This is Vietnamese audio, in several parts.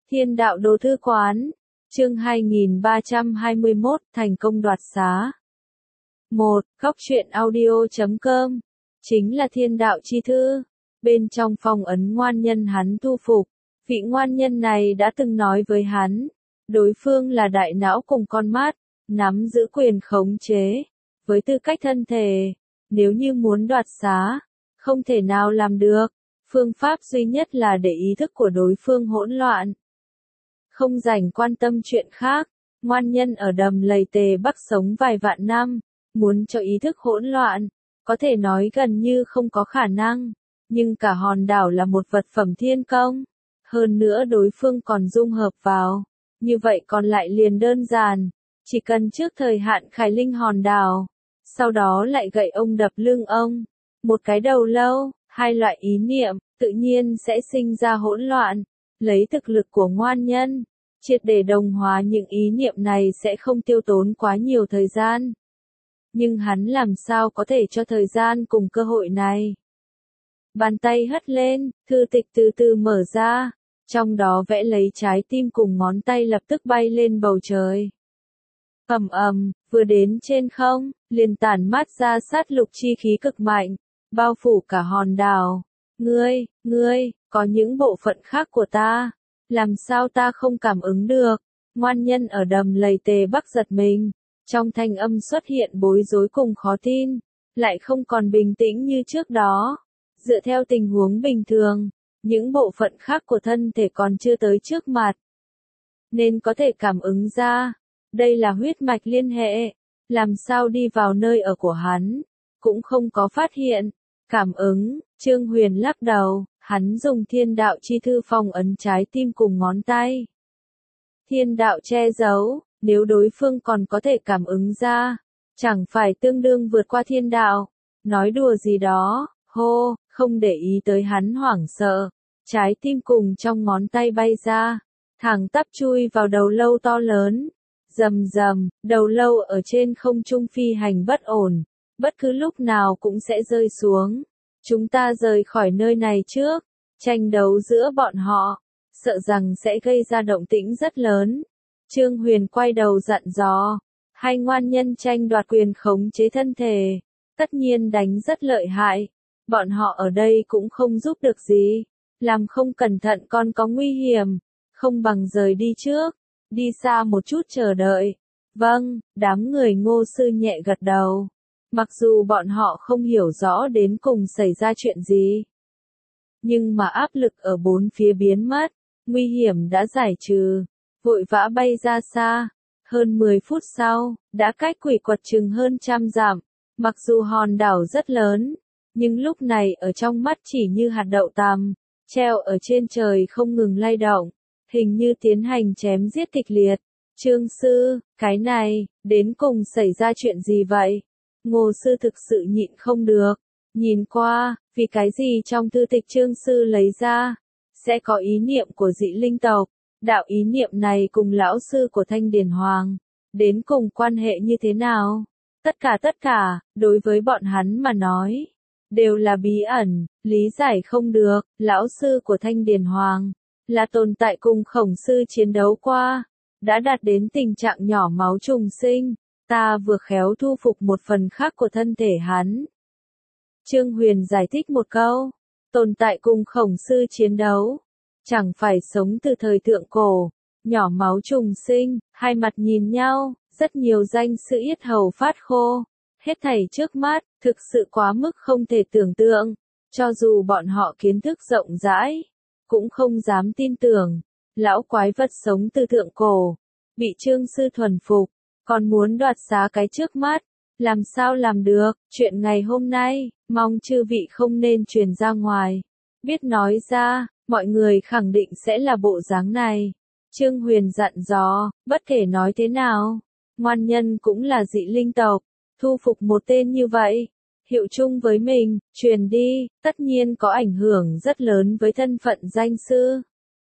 Thiên đạo đồ thư quán, chương 2321, thành công đoạt xá. 1. Góc truyện audio.com, chính là thiên đạo chi thư. Bên trong phong ấn ngoan nhân hắn thu phục, vị ngoan nhân này đã từng nói với hắn, đối phương là đại não cùng con mắt, nắm giữ quyền khống chế, với tư cách thân thể, nếu như muốn đoạt xá, không thể nào làm được, phương pháp duy nhất là để ý thức của đối phương hỗn loạn. Không rảnh quan tâm chuyện khác, ngoan nhân ở đầm lầy Tề Bắc sống vài vạn năm, muốn cho ý thức hỗn loạn, có thể nói gần như không có khả năng, nhưng cả hòn đảo là một vật phẩm thiên công, hơn nữa đối phương còn dung hợp vào, như vậy còn lại liền đơn giản, chỉ cần trước thời hạn khải linh hòn đảo, sau đó lại gậy ông đập lưng ông, một cái đầu lâu, hai loại ý niệm, tự nhiên sẽ sinh ra hỗn loạn. Lấy thực lực của ngoan nhân, triệt để đồng hóa những ý niệm này sẽ không tiêu tốn quá nhiều thời gian. Nhưng hắn làm sao có thể cho thời gian cùng cơ hội này? Bàn tay hất lên, thư tịch từ từ mở ra, trong đó vẽ lấy trái tim cùng ngón tay lập tức bay lên bầu trời. Ầm ầm, vừa đến trên không, liền tản mát ra sát lục chi khí cực mạnh, bao phủ cả hòn đảo. Ngươi, có những bộ phận khác của ta, làm sao ta không cảm ứng được? Ngoan nhân ở đầm lầy Tề Bắc giật mình, trong thanh âm xuất hiện bối rối cùng khó tin, lại không còn bình tĩnh như trước đó. Dựa theo tình huống bình thường, những bộ phận khác của thân thể còn chưa tới trước mặt, nên có thể cảm ứng ra, đây là huyết mạch liên hệ, làm sao đi vào nơi ở của hắn, cũng không có phát hiện. Cảm ứng, Trương Huyền lắc đầu, hắn dùng thiên đạo chi thư phong ấn trái tim cùng ngón tay. Thiên đạo che giấu, nếu đối phương còn có thể cảm ứng ra, chẳng phải tương đương vượt qua thiên đạo. Nói đùa gì đó, hô, không để ý tới hắn hoảng sợ. Trái tim cùng trong ngón tay bay ra, thẳng tắp chui vào đầu lâu to lớn. Rầm rầm, đầu lâu ở trên không trung phi hành bất ổn, bất cứ lúc nào cũng sẽ rơi xuống. Chúng ta rời khỏi nơi này trước, tranh đấu giữa bọn họ, sợ rằng sẽ gây ra động tĩnh rất lớn. Trương Huyền quay đầu dặn dò, hai ngoan nhân tranh đoạt quyền khống chế thân thể, tất nhiên đánh rất lợi hại, bọn họ ở đây cũng không giúp được gì, làm không cẩn thận còn có nguy hiểm, không bằng rời đi trước, đi xa một chút chờ đợi. Vâng, đám người Ngô sư nhẹ gật đầu. Mặc dù bọn họ không hiểu rõ đến cùng xảy ra chuyện gì, nhưng mà áp lực ở bốn phía biến mất, nguy hiểm đã giải trừ, vội vã bay ra xa. Hơn 10 phút sau, đã cách quỷ quật chừng hơn 100 dặm. Mặc dù hòn đảo rất lớn, nhưng lúc này ở trong mắt chỉ như hạt đậu tằm, treo ở trên trời không ngừng lay động, hình như tiến hành chém giết kịch liệt. Trương sư, cái này, đến cùng xảy ra chuyện gì vậy? Ngô sư thực sự nhịn không được, nhìn qua, vì cái gì trong thư tịch Trương sư lấy ra, sẽ có ý niệm của dị linh tộc, đạo ý niệm này cùng lão sư của Thanh Điền Hoàng, đến cùng quan hệ như thế nào? Tất cả, đối với bọn hắn mà nói, đều là bí ẩn, lý giải không được. Lão sư của Thanh Điền Hoàng, là tồn tại cùng Khổng sư chiến đấu qua, đã đạt đến tình trạng nhỏ máu trùng sinh. Ta vừa khéo thu phục một phần khác của thân thể hắn. Trương Huyền giải thích một câu, tồn tại cùng Khổng sư chiến đấu, chẳng phải sống từ thời thượng cổ, nhỏ máu trùng sinh, hai mặt nhìn nhau, rất nhiều danh sự yết hầu phát khô, hết thảy trước mắt, thực sự quá mức không thể tưởng tượng, cho dù bọn họ kiến thức rộng rãi, cũng không dám tin tưởng, lão quái vật sống từ thượng cổ, bị Trương sư thuần phục, còn muốn đoạt xá cái trước mắt, làm sao làm được? Chuyện ngày hôm nay, mong chư vị không nên truyền ra ngoài, biết nói ra, mọi người khẳng định sẽ là bộ dáng này. Trương Huyền dặn dò, bất kể nói thế nào, ngoan nhân cũng là dị linh tộc, thu phục một tên như vậy, hiệu chung với mình, truyền đi, tất nhiên có ảnh hưởng rất lớn với thân phận danh sư.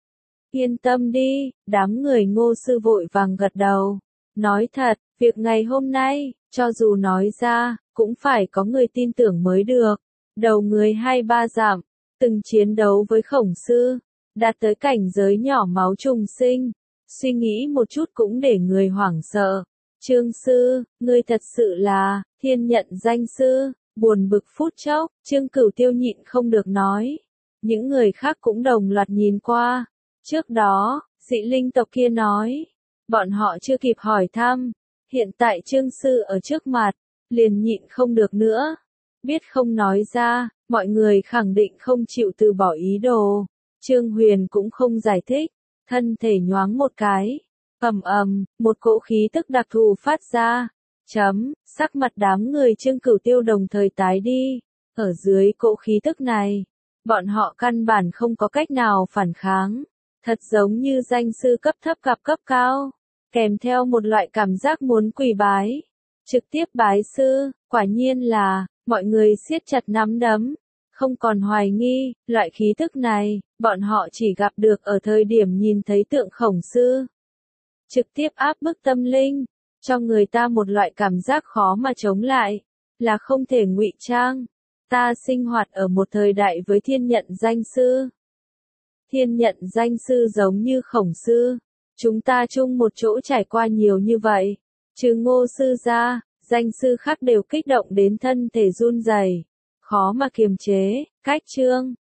Yên tâm đi, đám người Ngô sư vội vàng gật đầu. Nói thật, việc ngày hôm nay, cho dù nói ra, cũng phải có người tin tưởng mới được. Đầu người 2-3 dặm, từng chiến đấu với Khổng sư, đạt tới cảnh giới nhỏ máu trùng sinh. Suy nghĩ một chút cũng để người hoảng sợ. Trương sư, ngươi thật sự là thiên nhận danh sư. Buồn bực phút chốc, Trương Cửu Tiêu nhịn không được nói. Những người khác cũng đồng loạt nhìn qua. Trước đó, dị linh tộc kia nói, bọn họ chưa kịp hỏi thăm. Hiện tại Trương sư ở trước mặt, liền nhịn không được nữa. Biết không nói ra, mọi người khẳng định không chịu từ bỏ ý đồ. Trương Huyền cũng không giải thích, thân thể nhoáng một cái. Một cỗ khí tức đặc thù phát ra. Sắc mặt đám người Trương Cửu Tiêu đồng thời tái đi. Ở dưới cỗ khí tức này, bọn họ căn bản không có cách nào phản kháng. Thật giống như danh sư cấp thấp gặp cấp cao, kèm theo một loại cảm giác muốn quỳ bái. Trực tiếp bái sư, quả nhiên là, mọi người siết chặt nắm đấm. Không còn hoài nghi, loại khí tức này, bọn họ chỉ gặp được ở thời điểm nhìn thấy tượng Khổng sư. Trực tiếp áp bức tâm linh, cho người ta một loại cảm giác khó mà chống lại, là không thể ngụy trang. Ta sinh hoạt ở một thời đại với thiên nhận danh sư. Thiên nhận danh sư giống như Khổng sư, chúng ta chung một chỗ trải qua nhiều như vậy. Trừ Ngô sư ra, danh sư khác đều kích động đến thân thể run rẩy, khó mà kiềm chế. Cách chương